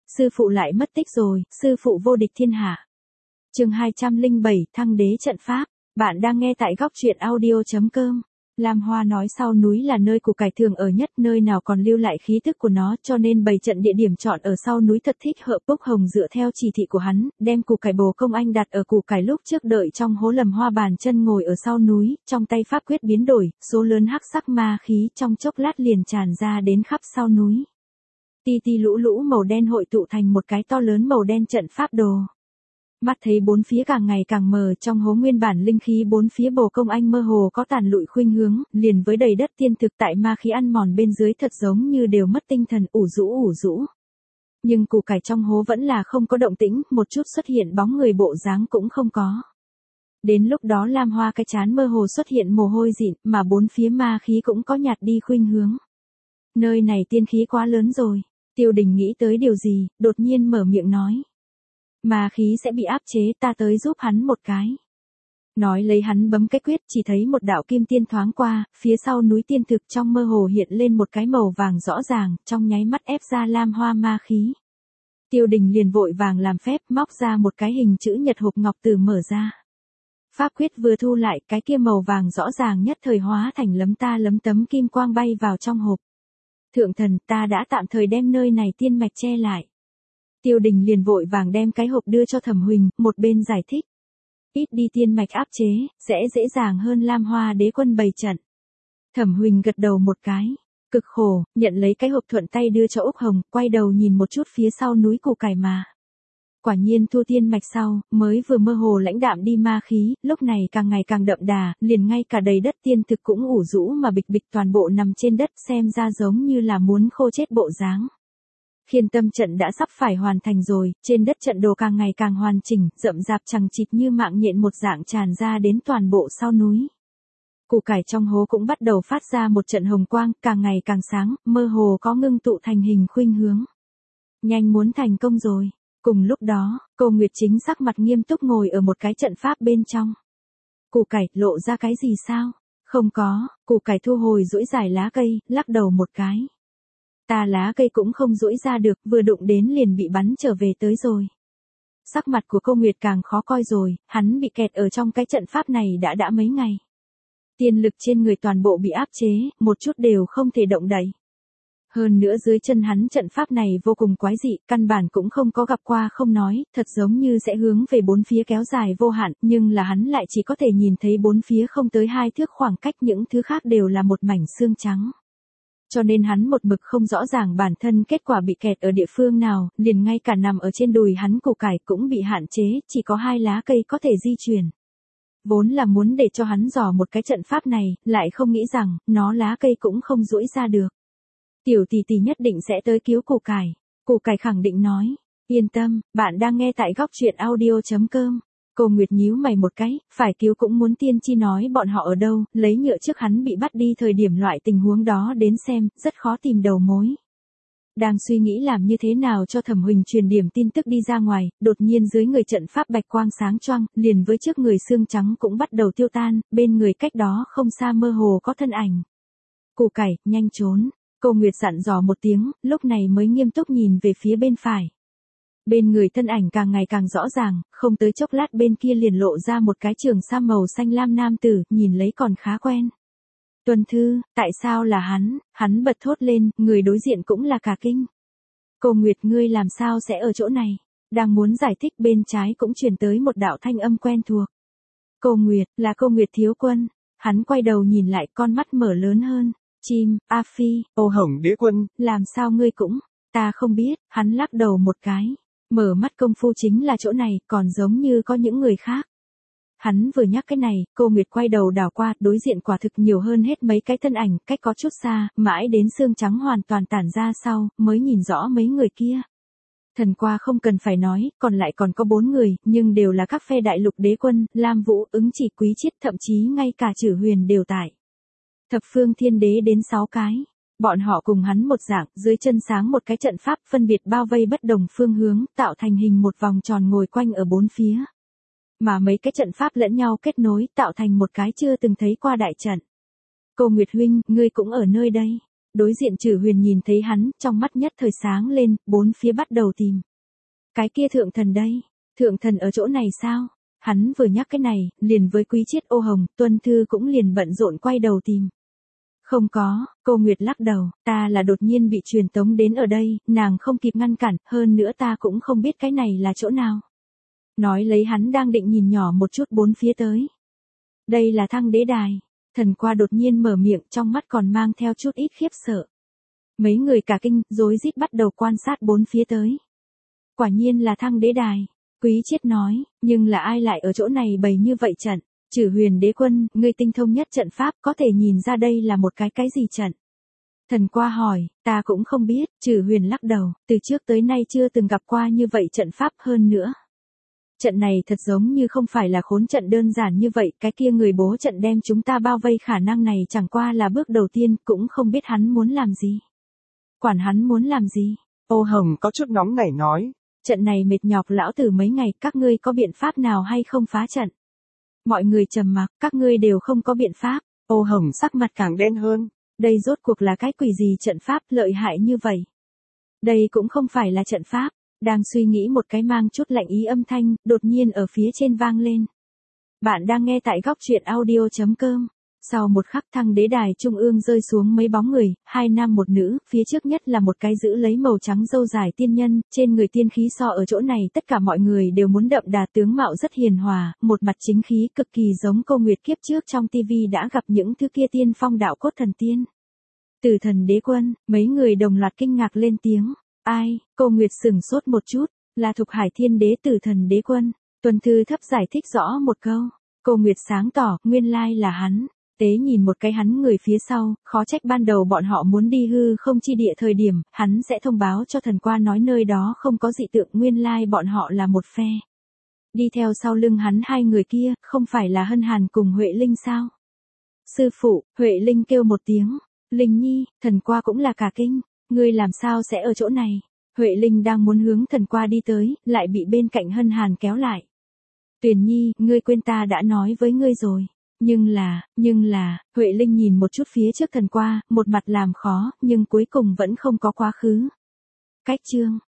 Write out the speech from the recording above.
sư phụ lại mất tích rồi, sư phụ vô địch thiên hạ. Chương 207, Thăng đế trận pháp. Bạn đang nghe tại góc truyện audio.com. Lam Hoa nói sau núi là nơi củ cải thường ở nhất, nơi nào còn lưu lại khí tức của nó, cho nên bày trận địa điểm chọn ở sau núi thật thích hợp. Bốc Hồng dựa theo chỉ thị của hắn, đem củ cải bồ công anh đặt ở củ cải lúc trước đợi trong hố lầm hoa bàn chân ngồi ở sau núi, trong tay pháp quyết biến đổi, số lớn hắc sắc ma khí trong chốc lát liền tràn ra đến khắp sau núi. Ti ti lũ lũ màu đen hội tụ thành một cái to lớn màu đen trận pháp đồ. Mắt thấy bốn phía càng ngày càng mờ, trong hố nguyên bản linh khí bốn phía bồ công anh mơ hồ có tàn lụi khuynh hướng, liền với đầy đất tiên thực tại ma khí ăn mòn bên dưới thật giống như đều mất tinh thần ủ rũ. Nhưng củ cải trong hố vẫn là không có động tĩnh, một chút xuất hiện bóng người bộ dáng cũng không có. Đến lúc đó Lam Hoa cái chán mơ hồ xuất hiện mồ hôi dịn, mà bốn phía ma khí cũng có nhạt đi khuynh hướng. Nơi này tiên khí quá lớn rồi. Tiêu Đình nghĩ tới điều gì, đột nhiên mở miệng nói. Ma khí sẽ bị áp chế, ta tới giúp hắn một cái. Nói lấy hắn bấm cái quyết, chỉ thấy một đạo kim tiên thoáng qua, phía sau núi tiên thực trong mơ hồ hiện lên một cái màu vàng rõ ràng, trong nháy mắt ép ra Lam Hoa ma khí. Tiêu Đình liền vội vàng làm phép, móc ra một cái hình chữ nhật hộp ngọc từ mở ra. Pháp quyết vừa thu lại, cái kia màu vàng rõ ràng nhất thời hóa thành lấm ta lấm tấm kim quang bay vào trong hộp. Thượng thần, ta đã tạm thời đem nơi này tiên mạch che lại. Tiêu Đình liền vội vàng đem cái hộp đưa cho Thẩm Huỳnh, một bên giải thích. Ít đi tiên mạch áp chế, sẽ dễ dàng hơn Lam Hoa đế quân bày trận. Thẩm Huỳnh gật đầu một cái, cực khổ, nhận lấy cái hộp thuận tay đưa cho Úc Hồng, quay đầu nhìn một chút phía sau núi củ cải mà. Quả nhiên thu tiên mạch sau, mới vừa mơ hồ lãnh đạm đi ma khí, lúc này càng ngày càng đậm đà, liền ngay cả đầy đất tiên thực cũng ủ rũ mà bịch bịch toàn bộ nằm trên đất, xem ra giống như là muốn khô chết bộ dáng. Khiên tâm trận đã sắp phải hoàn thành rồi, trên đất trận đồ càng ngày càng hoàn chỉnh, rậm rạp chằng chịt như mạng nhện một dạng tràn ra đến toàn bộ sau núi. Củ cải trong hố cũng bắt đầu phát ra một trận hồng quang, càng ngày càng sáng, mơ hồ có ngưng tụ thành hình khuynh hướng. Nhanh muốn thành công rồi. Cùng lúc đó, Cô Nguyệt Chính sắc mặt nghiêm túc ngồi ở một cái trận pháp bên trong. Củ cải, lộ ra cái gì sao? Không có, củ cải thu hồi duỗi dài lá cây, lắc đầu một cái. Ta lá cây cũng không duỗi ra được, vừa đụng đến liền bị bắn trở về tới rồi. Sắc mặt của Cô Nguyệt càng khó coi rồi, hắn bị kẹt ở trong cái trận pháp này đã mấy ngày. Tiên lực trên người toàn bộ bị áp chế, một chút đều không thể động đậy. Hơn nữa dưới chân hắn trận pháp này vô cùng quái dị, căn bản cũng không có gặp qua không nói, thật giống như sẽ hướng về bốn phía kéo dài vô hạn, nhưng là hắn lại chỉ có thể nhìn thấy bốn phía không tới 2 thước khoảng cách, những thứ khác đều là một mảnh xương trắng. Cho nên hắn một mực không rõ ràng bản thân kết quả bị kẹt ở địa phương nào, liền ngay cả nằm ở trên đùi hắn củ cải cũng bị hạn chế, chỉ có 2 lá cây có thể di chuyển. Vốn là muốn để cho hắn dò một cái trận pháp này, lại không nghĩ rằng, nó lá cây cũng không duỗi ra được. Tiểu tỷ tỷ nhất định sẽ tới cứu củ cải. Củ cải khẳng định nói. Yên tâm, bạn đang nghe tại góc truyện audio.com. Cô Nguyệt nhíu mày một cái, phải cứu cũng muốn tiên chi nói bọn họ ở đâu, lấy nhựa trước hắn bị bắt đi thời điểm loại tình huống đó đến xem, rất khó tìm đầu mối. Đang suy nghĩ làm như thế nào cho Thẩm Huỳnh truyền điểm tin tức đi ra ngoài, đột nhiên dưới người trận pháp bạch quang sáng choang, liền với trước người xương trắng cũng bắt đầu tiêu tan, bên người cách đó không xa mơ hồ có thân ảnh. Củ cải, nhanh trốn. Cô Nguyệt dặn dò một tiếng, lúc này mới nghiêm túc nhìn về phía bên phải. Bên người thân ảnh càng ngày càng rõ ràng, không tới chốc lát bên kia liền lộ ra một cái trường sam màu xanh lam nam tử, nhìn lấy còn khá quen. Tuần thư, tại sao là hắn bật thốt lên, người đối diện cũng là cả kinh. Cô Nguyệt, ngươi làm sao sẽ ở chỗ này? Đang muốn giải thích bên trái cũng truyền tới một đạo thanh âm quen thuộc. Cô Nguyệt, là Cô Nguyệt thiếu quân. Hắn quay đầu nhìn lại, con mắt mở lớn hơn. Chim, A Phi, Ô Hồng đế quân, làm sao ngươi cũng, ta không biết, hắn lắc đầu một cái, mở mắt công phu chính là chỗ này, còn giống như có những người khác. Hắn vừa nhắc cái này, Cô Nguyệt quay đầu đảo qua, đối diện quả thực nhiều hơn hết mấy cái thân ảnh, cách có chút xa, mãi đến xương trắng hoàn toàn tản ra sau, mới nhìn rõ mấy người kia. Thần qua không cần phải nói, còn lại còn có 4 người, nhưng đều là các phe đại lục đế quân, Lam Vũ, Ứng Chỉ, Quý Chiết, thậm chí ngay cả Chử Huyền đều tại. Thập phương thiên đế đến 6 cái. Bọn họ cùng hắn một dạng, dưới chân sáng một cái trận pháp phân biệt bao vây bất đồng phương hướng, tạo thành hình một vòng tròn ngồi quanh ở bốn phía. Mà mấy cái trận pháp lẫn nhau kết nối, tạo thành một cái chưa từng thấy qua đại trận. Cô Nguyệt huynh, ngươi cũng ở nơi đây. Đối diện Trử Huyền nhìn thấy hắn, trong mắt nhất thời sáng lên, bốn phía bắt đầu tìm. Cái kia thượng thần đây, thượng thần ở chỗ này sao? Hắn vừa nhắc cái này, liền với Quý Chiết Ô Hồng, Tuân Thư cũng liền bận rộn quay đầu tìm. Không có, cô Nguyệt lắc đầu, ta là đột nhiên bị truyền tống đến ở đây, nàng không kịp ngăn cản, hơn nữa ta cũng không biết cái này là chỗ nào. Nói lấy hắn đang định nhìn nhỏ một chút bốn phía tới. Đây là Thăng Đế Đài. Thần qua đột nhiên mở miệng, trong mắt còn mang theo chút ít khiếp sợ. Mấy người cả kinh, rối rít bắt đầu quan sát bốn phía tới. Quả nhiên là Thăng Đế Đài. Quý Chiết nói, nhưng là ai lại ở chỗ này bày như vậy trận? Trử Huyền đế quân, ngươi tinh thông nhất trận pháp, có thể nhìn ra đây là một cái gì trận? Thần qua hỏi, ta cũng không biết. Trử Huyền lắc đầu, từ trước tới nay chưa từng gặp qua như vậy trận pháp, hơn nữa. Trận này thật giống như không phải là khốn trận đơn giản như vậy, cái kia người bố trận đem chúng ta bao vây, khả năng này chẳng qua là bước đầu tiên, cũng không biết hắn muốn làm gì. Quản hắn muốn làm gì? Ô Hồng có chút nóng nảy nói. Trận này mệt nhọc lão tử mấy ngày, các ngươi có biện pháp nào hay không phá trận? Mọi người trầm mặc, các ngươi đều không có biện pháp. Ô Hồng sắc mặt càng đen hơn. Đây rốt cuộc là cái quỷ gì trận pháp lợi hại như vậy? Đây cũng không phải là trận pháp. Đang suy nghĩ một cái mang chút lạnh ý âm thanh, đột nhiên ở phía trên vang lên. Bạn đang nghe tại góc truyện audio.com. Sau một khắc, Thăng Đế Đài trung ương rơi xuống mấy bóng người, hai nam một nữ, phía trước nhất là một cái giữ lấy màu trắng râu dài tiên nhân, trên người tiên khí so ở chỗ này tất cả mọi người đều muốn đậm đà, tướng mạo rất hiền hòa, một mặt chính khí cực kỳ giống Cô Nguyệt kiếp trước trong TV đã gặp những thứ kia tiên phong đạo cốt thần tiên. Tử Thần Đế Quân, mấy người đồng loạt kinh ngạc lên tiếng. Ai? Cô Nguyệt sửng sốt một chút, là Thục Hải Thiên Đế Tử Thần Đế Quân. Tuân Thư thấp giải thích rõ một câu. Cô Nguyệt sáng tỏ, nguyên lai là hắn. Tế nhìn một cái hắn người phía sau, khó trách ban đầu bọn họ muốn đi hư không chi địa thời điểm, hắn sẽ thông báo cho thần qua nói nơi đó không có dị tượng, nguyên lai bọn họ là một phe. Đi theo sau lưng hắn hai người kia, không phải là Hân Hàn cùng Huệ Linh sao? Sư phụ, Huệ Linh kêu một tiếng. Linh Nhi, thần qua cũng là cả kinh. Ngươi làm sao sẽ ở chỗ này? Huệ Linh đang muốn hướng thần qua đi tới, lại bị bên cạnh Hân Hàn kéo lại. Tuyền Nhi, ngươi quên ta đã nói với ngươi rồi. Nhưng là, Huệ Linh nhìn một chút phía trước thần qua, một mặt làm khó, nhưng cuối cùng vẫn không có quá khứ. Cách chương,